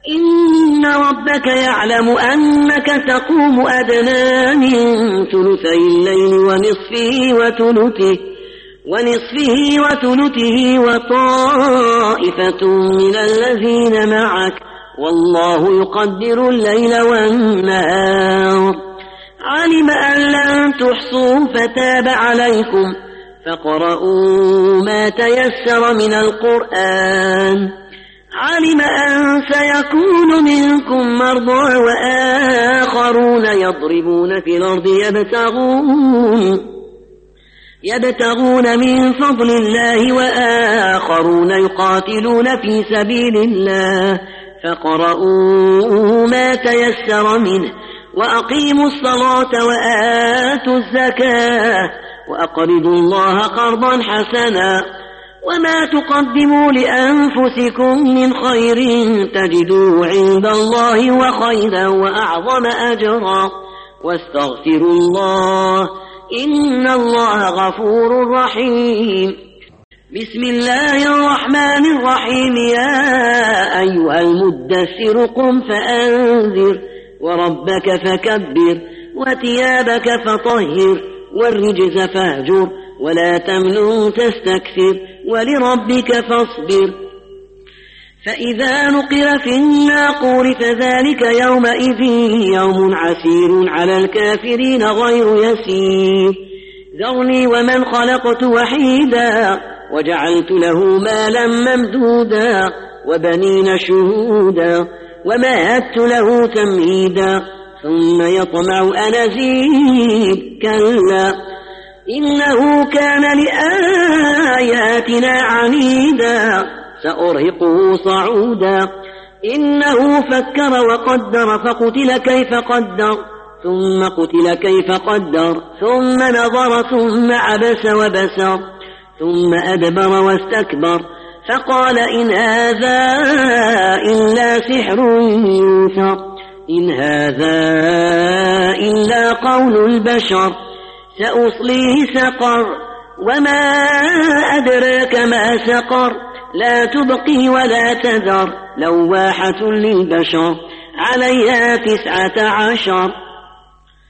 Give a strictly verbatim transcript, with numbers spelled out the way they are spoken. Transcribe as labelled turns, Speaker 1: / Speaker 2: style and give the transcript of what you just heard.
Speaker 1: إن ربك يعلم أنك تقوم أدنى من ثلثي الليل ونصفه وثلثه ونصفه وثلثه وطائفة من الذين معك والله يقدر الليل والنهار. علم أن لن تحصوا فتاب عليكم فاقرؤوا ما تيسر من القرآن. علم أن سيكون منكم مرضى وآخرون يضربون في الأرض يبتغون يبتغون من فضل الله وآخرون يقاتلون في سبيل الله فاقرؤوا ما تيسر منه وأقيموا الصلاة وآتوا الزكاة وأقرضوا الله قرضا حسنا وما تقدموا لأنفسكم من خير تجدوه عند الله وخيرا وأعظم أجرا واستغفروا الله إن الله غفور رحيم. بسم الله الرحمن الرحيم. يا أيها المدثر قم فأنذر وربك فكبر وثيابك فطهر والرجز فاهجر ولا تمنن تستكثر ولربك فاصبر. فإذا نقر في الناقور فذلك يومئذ يوم عسير على الكافرين غير يسير. ذرني ومن خلقت وحيدا وجعلت له مالا ممدودا وبنين شهودا ومهدت له تمهيدا ثم يطمع أن أزيد كلا إنه كان لآياتنا عنيدا سأرهقه صعودا. إنه فكر وقدر فقتل كيف قدر ثم قتل كيف قدر ثم نظر ثم عبس وبسر ثم أدبر واستكبر فقال إن هذا إلا سحر يوثر إن هذا إلا قول البشر سأصليه سقر وما أدراك ما سقر لا تبقي ولا تذر لواحة للبشر عليها تسعة عشر